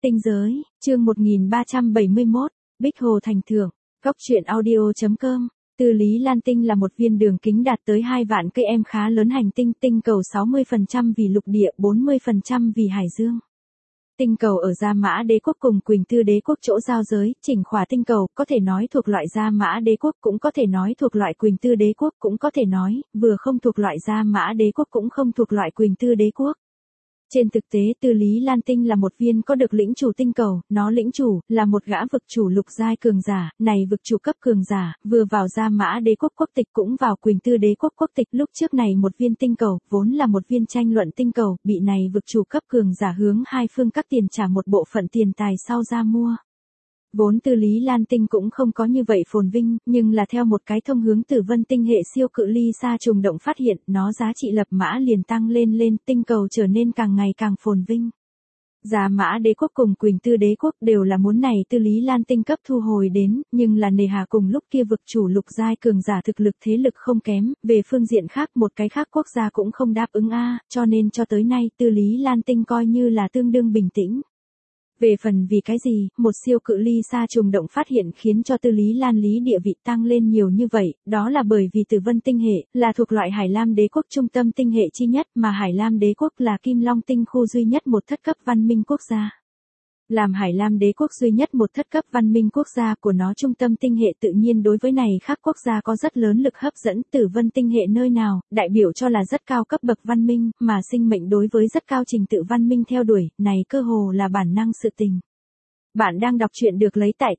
Tinh giới, chương 1371, Bích Hồ Thành Thưởng, Góc truyện audio.com. Từ Lý Lan Tinh là một viên đường kính đạt tới 2 vạn cây em khá lớn hành tinh, tinh cầu 60% vì lục địa, 40% vì hải dương. Tinh cầu ở Gia Mã Đế quốc cùng Quỳnh Tư Đế quốc chỗ giao giới, chỉnh khỏa tinh cầu, có thể nói thuộc loại Gia Mã Đế quốc, cũng có thể nói thuộc loại Quỳnh Tư Đế quốc, cũng có thể nói, vừa không thuộc loại Gia Mã Đế quốc cũng không thuộc loại Quỳnh Tư Đế quốc. Trên thực tế Từ Lý Lan Tinh là một viên có được lĩnh chủ tinh cầu, nó lĩnh chủ, là một gã vực chủ lục giai cường giả, này vực chủ cấp cường giả, vừa vào Gia Mã Đế quốc quốc tịch cũng vào Quỳnh Tư Đế quốc quốc tịch. Lúc trước này một viên tinh cầu, vốn là một viên tranh luận tinh cầu, bị này vực chủ cấp cường giả hướng hai phương các tiền trả một bộ phận tiền tài sau ra mua. Vốn Từ Lý Lan Tinh cũng không có như vậy phồn vinh, nhưng là theo một cái thông hướng Tử Vân tinh hệ siêu cự ly xa trùng động phát hiện, nó giá trị lập mã liền tăng lên, tinh cầu trở nên càng ngày càng phồn vinh. Gia Mã Đế quốc cùng Quỳnh Tư Đế quốc đều là muốn này Từ Lý Lan Tinh cấp thu hồi đến, nhưng là nề hà cùng lúc kia vực chủ lục giai cường giả thực lực thế lực không kém, về phương diện khác một cái khác quốc gia cũng không đáp ứng cho nên cho tới nay Từ Lý Lan Tinh coi như là tương đương bình tĩnh. Về phần vì cái gì, một siêu cự ly xa trùng động phát hiện khiến cho Từ Lý Lan lý địa vị tăng lên nhiều như vậy, đó là bởi vì Tử Vân tinh hệ, là thuộc loại Hải Lam Đế quốc trung tâm tinh hệ chi nhất, mà Hải Lam Đế quốc là Kim Long tinh khu duy nhất một thất cấp văn minh quốc gia. Làm Hải Lam Đế quốc duy nhất một thất cấp văn minh quốc gia của nó trung tâm tinh hệ tự nhiên đối với này khác quốc gia có rất lớn lực hấp dẫn. Tử Vân tinh hệ nơi nào, đại biểu cho là rất cao cấp bậc văn minh, mà sinh mệnh đối với rất cao trình tự văn minh theo đuổi, này cơ hồ là bản năng sự tình. Bạn đang đọc truyện được lấy tại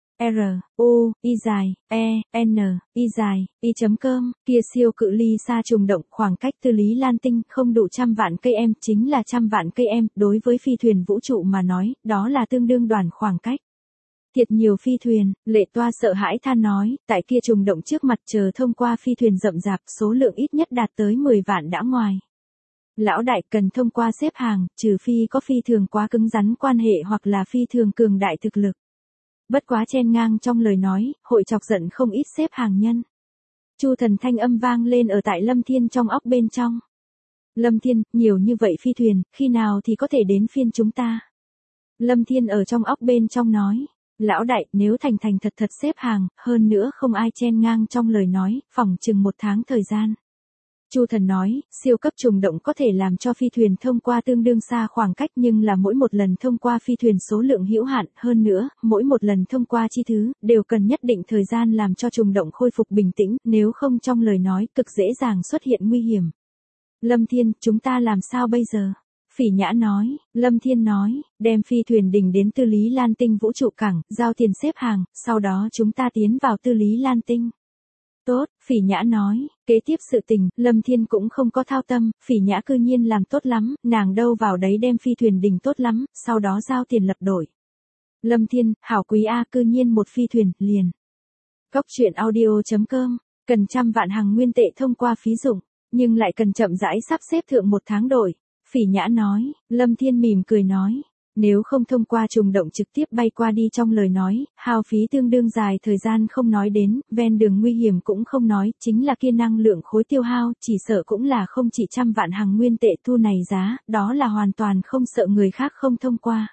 t-r-u-i-e-n-i-i.com, kia siêu cự ly xa trùng động, khoảng cách Từ Lý Lan Tinh không đủ 100 vạn cây em, chính là 100 vạn cây em, đối với phi thuyền vũ trụ mà nói, đó là tương đương đoạn khoảng cách. Thiệt nhiều phi thuyền, Lệ Toa sợ hãi than nói, tại kia trùng động trước mặt chờ thông qua phi thuyền rậm rạp, số lượng ít nhất đạt tới 10 vạn đã ngoài. Lão đại cần thông qua xếp hàng, trừ phi có phi thường quá cứng rắn quan hệ hoặc là phi thường cường đại thực lực. Bất quá chen ngang trong lời nói, hội chọc giận không ít xếp hàng nhân. Chu Thần thanh âm vang lên ở tại Lâm Thiên trong óc bên trong. Lâm Thiên, nhiều như vậy phi thuyền, khi nào thì có thể đến phiên chúng ta? Lâm Thiên ở trong óc bên trong nói. Lão đại, nếu thành thật xếp hàng, hơn nữa không ai chen ngang trong lời nói, phỏng chừng 1 tháng thời gian. Chu Thần nói, siêu cấp trùng động có thể làm cho phi thuyền thông qua tương đương xa khoảng cách, nhưng là mỗi một lần thông qua phi thuyền số lượng hữu hạn, hơn nữa, mỗi một lần thông qua chi thứ, đều cần nhất định thời gian làm cho trùng động khôi phục bình tĩnh, nếu không trong lời nói, cực dễ dàng xuất hiện nguy hiểm. Lâm Thiên, chúng ta làm sao bây giờ? Phỉ Nhã nói. Lâm Thiên nói, đem phi thuyền đình đến Từ Lý Lan Tinh vũ trụ cảng, giao tiền xếp hàng, sau đó chúng ta tiến vào Từ Lý Lan Tinh. Tốt, Phỉ Nhã nói, kế tiếp sự tình, Lâm Thiên cũng không có thao tâm, Phỉ Nhã cư nhiên làm tốt lắm, nàng đâu vào đấy đem phi thuyền đình tốt lắm, sau đó giao tiền lập đổi. Lâm Thiên, hảo quý cư nhiên một phi thuyền, liền. Góc truyện audio.com, cần 100 vạn hằng nguyên tệ thông qua phí dụng, nhưng lại cần chậm rãi sắp xếp thượng 1 tháng đổi. Phỉ Nhã nói, Lâm Thiên mỉm cười nói. Nếu không thông qua trùng động trực tiếp bay qua đi trong lời nói, hao phí tương đương dài thời gian không nói đến, ven đường nguy hiểm cũng không nói, chính là kia năng lượng khối tiêu hao, chỉ sợ cũng là không chỉ 100 vạn hằng nguyên tệ thu này giá, đó là hoàn toàn không sợ người khác không thông qua.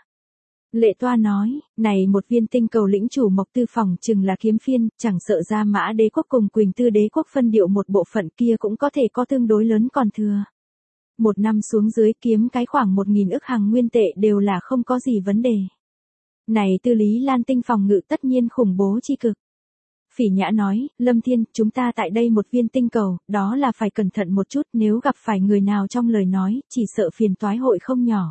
Lệ Toa nói, này một viên tinh cầu lĩnh chủ Mộc Tư phòng chừng là kiếm phiên, chẳng sợ Gia Mã Đế quốc cùng Quỳnh Tư Đế quốc phân điệu một bộ phận kia cũng có thể có tương đối lớn còn thừa. 1 năm xuống dưới kiếm cái khoảng 1.000 ức hằng nguyên tệ đều là không có gì vấn đề. Này Từ Lý Lan Tinh phòng ngự tất nhiên khủng bố chi cực. Phỉ Nhã nói, Lâm Thiên, chúng ta tại đây một viên tinh cầu, đó là phải cẩn thận một chút, nếu gặp phải người nào trong lời nói, chỉ sợ phiền toái hội không nhỏ.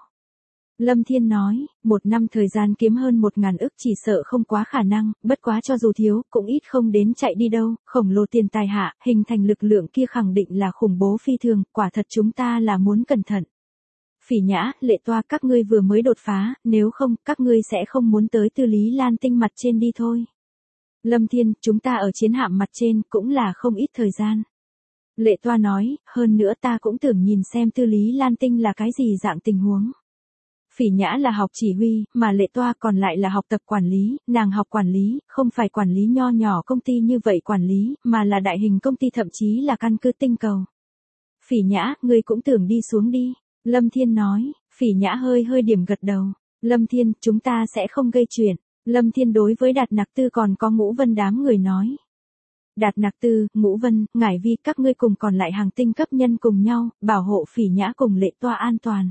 Lâm Thiên nói, 1 năm thời gian kiếm hơn 1.000 ức chỉ sợ không quá khả năng, bất quá cho dù thiếu, cũng ít không đến chạy đi đâu, khổng lồ tiền tài hạ, hình thành lực lượng kia khẳng định là khủng bố phi thường, quả thật chúng ta là muốn cẩn thận. Phỉ Nhã, Lệ Toa các ngươi vừa mới đột phá, nếu không, các ngươi sẽ không muốn tới Từ Lý Lan Tinh mặt trên đi thôi. Lâm Thiên, chúng ta ở chiến hạm mặt trên, cũng là không ít thời gian. Lệ Toa nói, hơn nữa ta cũng tưởng nhìn xem Từ Lý Lan Tinh là cái gì dạng tình huống. Phỉ Nhã là học chỉ huy, mà Lệ Toa còn lại là học tập quản lý, nàng học quản lý, không phải quản lý nho nhỏ công ty như vậy quản lý, mà là đại hình công ty thậm chí là căn cứ tinh cầu. Phỉ Nhã, ngươi cũng tưởng đi xuống đi. Lâm Thiên nói, Phỉ Nhã hơi điểm gật đầu. Lâm Thiên, chúng ta sẽ không gây chuyện. Lâm Thiên đối với Đạt Nặc Tư còn có Ngũ Vân đám người nói. Đạt Nặc Tư, Ngũ Vân, Ngải Vi các ngươi cùng còn lại hàng tinh cấp nhân cùng nhau, bảo hộ Phỉ Nhã cùng Lệ Toa an toàn.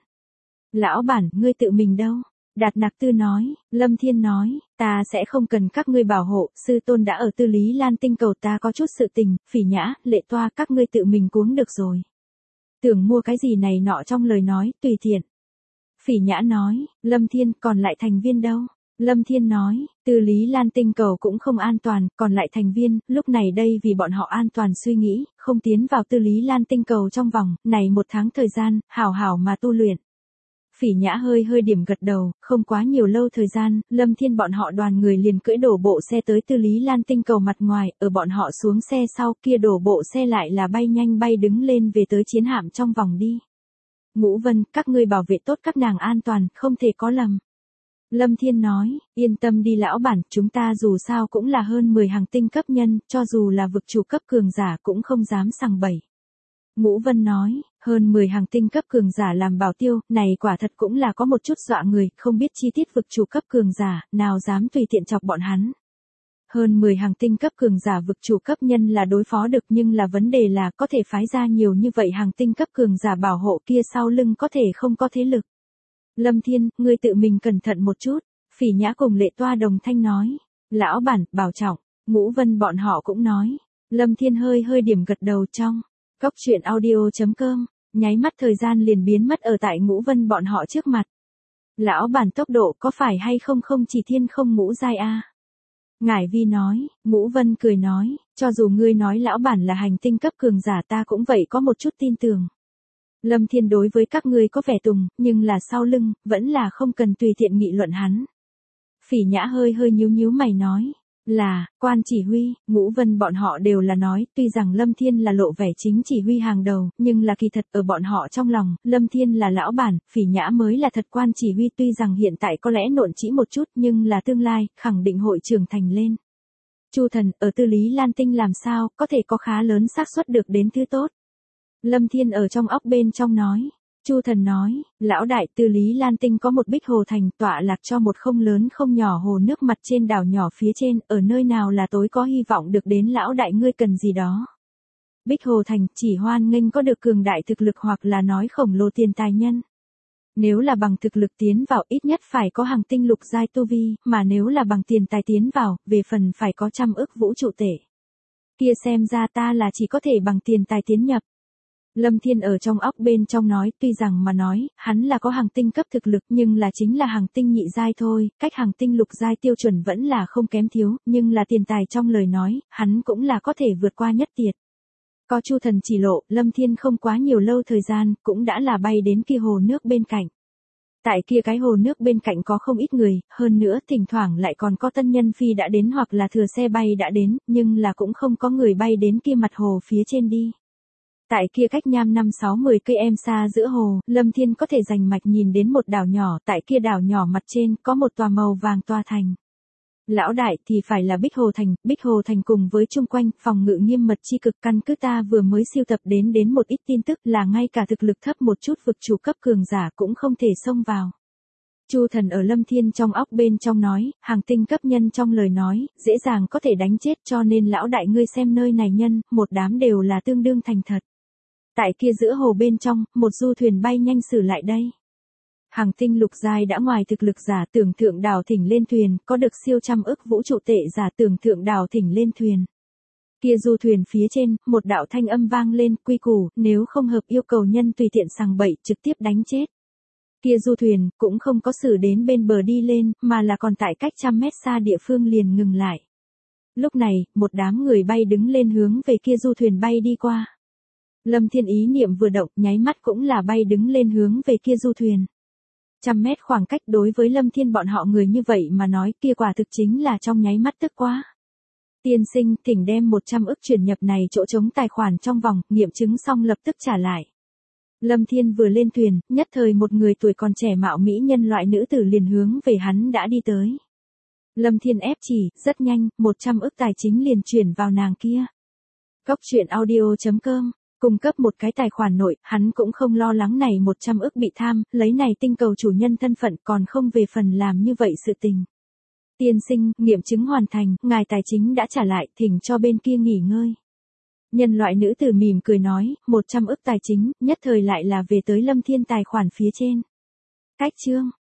Lão bản, ngươi tự mình đâu? Đạt Nặc Tư nói, Lâm Thiên nói, ta sẽ không cần các ngươi bảo hộ, sư tôn đã ở Tư Lý Lan Tinh cầu ta có chút sự tình, Phỉ Nhã, Lệ Toa các ngươi tự mình cuống được rồi. Tưởng mua cái gì này nọ trong lời nói, tùy tiện. Phỉ Nhã nói, Lâm Thiên còn lại thành viên đâu? Lâm Thiên nói, Tư Lý Lan Tinh cầu cũng không an toàn, còn lại thành viên, lúc này đây vì bọn họ an toàn suy nghĩ, không tiến vào Tư Lý Lan Tinh cầu trong vòng, này 1 tháng thời gian, hảo hảo mà tu luyện. Phỉ Nhã hơi hơi điểm gật đầu, không quá nhiều lâu thời gian, Lâm Thiên bọn họ đoàn người liền cưỡi đổ bộ xe tới Tư Lý Lan Tinh cầu mặt ngoài, ở bọn họ xuống xe sau kia đổ bộ xe lại là bay nhanh bay đứng lên về tới chiến hạm trong vòng đi. Ngũ Vân, các ngươi bảo vệ tốt các nàng an toàn, không thể có lầm. Lâm Thiên nói, yên tâm đi lão bản, chúng ta dù sao cũng là hơn 10 hàng tinh cấp nhân, cho dù là vực chủ cấp cường giả cũng không dám sằng bậy. Ngũ Vân nói, hơn 10 hàng tinh cấp cường giả làm bảo tiêu, này quả thật cũng là có một chút dọa người, không biết chi tiết vực chủ cấp cường giả, nào dám tùy tiện chọc bọn hắn. Hơn 10 hàng tinh cấp cường giả vực chủ cấp nhân là đối phó được nhưng là vấn đề là có thể phái ra nhiều như vậy hàng tinh cấp cường giả bảo hộ kia sau lưng có thể không có thế lực. Lâm Thiên, ngươi tự mình cẩn thận một chút, Phỉ Nhã cùng Lệ Toa đồng thanh nói. Lão bản, bảo trọng, Ngũ Vân bọn họ cũng nói. Lâm Thiên hơi hơi điểm gật đầu trong. Góc truyện audio.com, nháy mắt thời gian liền biến mất ở tại Ngũ Vân bọn họ trước mặt. Lão bản tốc độ có phải hay không không chỉ thiên không ngũ giai a? Ngải Vi nói, Ngũ Vân cười nói, cho dù ngươi nói lão bản là hành tinh cấp cường giả ta cũng vậy có một chút tin tưởng. Lâm Thiên đối với các ngươi có vẻ tùng, nhưng là sau lưng, vẫn là không cần tùy tiện nghị luận hắn. Phỉ Nhã hơi hơi nhíu mày nói, là, quan chỉ huy, Ngũ Vân bọn họ đều là nói, tuy rằng Lâm Thiên là lộ vẻ chính chỉ huy hàng đầu, nhưng là kỳ thật ở bọn họ trong lòng, Lâm Thiên là lão bản, Phỉ Nhã mới là thật quan chỉ huy, tuy rằng hiện tại có lẽ nộn chỉ một chút nhưng là tương lai, khẳng định hội trưởng thành lên. Chu Thần, ở Tư Lý Lan Tinh làm sao, có thể có khá lớn xác suất được đến thứ tốt. Lâm Thiên ở trong óc bên trong nói. Chu Thần nói, lão đại, Tư Lý Lan Tinh có một bích hồ thành tọa lạc cho một không lớn không nhỏ hồ nước mặt trên đảo nhỏ phía trên, ở nơi nào là tối có hy vọng được đến lão đại ngươi cần gì đó. Bích hồ thành chỉ hoan nghênh có được cường đại thực lực hoặc là nói khổng lồ tiền tài nhân. Nếu là bằng thực lực tiến vào ít nhất phải có hàng tinh lục giai tu vi, mà nếu là bằng tiền tài tiến vào, về phần phải có 100 ức vũ trụ tể. Kia xem ra ta là chỉ có thể bằng tiền tài tiến nhập. Lâm Thiên ở trong óc bên trong nói, tuy rằng mà nói, hắn là có hàng tinh cấp thực lực nhưng là chính là hàng tinh nhị giai thôi, cách hàng tinh lục giai tiêu chuẩn vẫn là không kém thiếu, nhưng là tiền tài trong lời nói, hắn cũng là có thể vượt qua nhất tiệt. Có Chu Thần chỉ lộ, Lâm Thiên không quá nhiều lâu thời gian, cũng đã là bay đến kia hồ nước bên cạnh. Tại kia cái hồ nước bên cạnh có không ít người, hơn nữa thỉnh thoảng lại còn có tân nhân phi đã đến hoặc là thừa xe bay đã đến, nhưng là cũng không có người bay đến kia mặt hồ phía trên đi. Tại kia cách nham 5-6-10 cây em xa giữa hồ, Lâm Thiên có thể rành mạch nhìn đến một đảo nhỏ, tại kia đảo nhỏ mặt trên có một tòa màu vàng tòa thành. Lão đại thì phải là Bích Hồ Thành cùng với chung quanh phòng ngự nghiêm mật chi cực, căn cứ ta vừa mới siêu tập đến một ít tin tức là ngay cả thực lực thấp một chút vực chủ cấp cường giả cũng không thể xông vào. Chu Thần ở Lâm Thiên trong óc bên trong nói, hàng tinh cấp nhân trong lời nói, dễ dàng có thể đánh chết cho nên lão đại ngươi xem nơi này nhân, một đám đều là tương đương thành thật. Tại kia giữa hồ bên trong, một du thuyền bay nhanh xử lại đây. Hàng tinh lục giai đã ngoài thực lực giả tưởng thượng đảo thỉnh lên thuyền, có được siêu 100 ức vũ trụ tệ giả tưởng thượng đảo thỉnh lên thuyền. Kia du thuyền phía trên, một đạo thanh âm vang lên, quy củ, nếu không hợp yêu cầu nhân tùy tiện sằng bậy, trực tiếp đánh chết. Kia du thuyền, cũng không có xử đến bên bờ đi lên, mà là còn tại cách 100 mét xa địa phương liền ngừng lại. Lúc này, một đám người bay đứng lên hướng về kia du thuyền bay đi qua. Lâm Thiên ý niệm vừa động, nháy mắt cũng là bay đứng lên hướng về kia du thuyền. 100 mét khoảng cách đối với Lâm Thiên bọn họ người như vậy mà nói kia quả thực chính là trong nháy mắt tức quá. Tiên sinh, thỉnh đem 100 ức chuyển nhập này chỗ trống tài khoản trong vòng, nghiệm chứng xong lập tức trả lại. Lâm Thiên vừa lên thuyền, nhất thời một người tuổi còn trẻ mạo mỹ nhân loại nữ tử liền hướng về hắn đã đi tới. Lâm Thiên ép chỉ, rất nhanh, 100 ức tài chính liền chuyển vào nàng kia. Góc truyện audio.com Cung cấp một cái tài khoản nội, hắn cũng không lo lắng này 100 ức bị tham, lấy này tinh cầu chủ nhân thân phận còn không về phần làm như vậy sự tình. Tiên sinh, nghiệm chứng hoàn thành, ngài tài chính đã trả lại, thỉnh cho bên kia nghỉ ngơi. Nhân loại nữ tử mỉm cười nói, 100 ức tài chính, nhất thời lại là về tới Lâm Thiên tài khoản phía trên. Cách chương.